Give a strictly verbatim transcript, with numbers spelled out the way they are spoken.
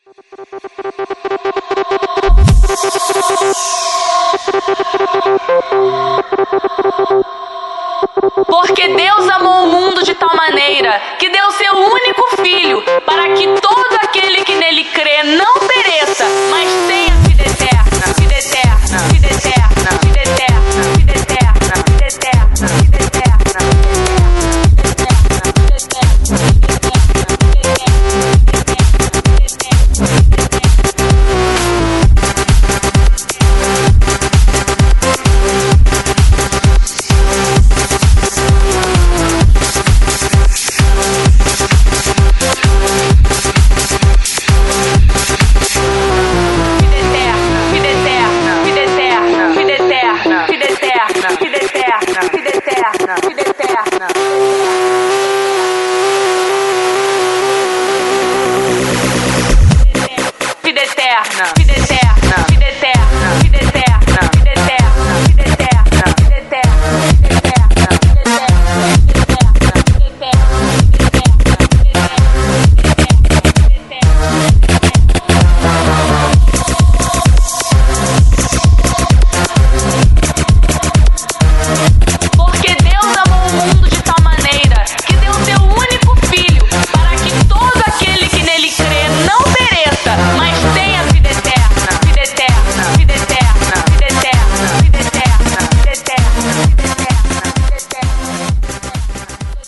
Porque Deus amou o mundo de tal maneira que deu seu único filho, para que todo aquele que nele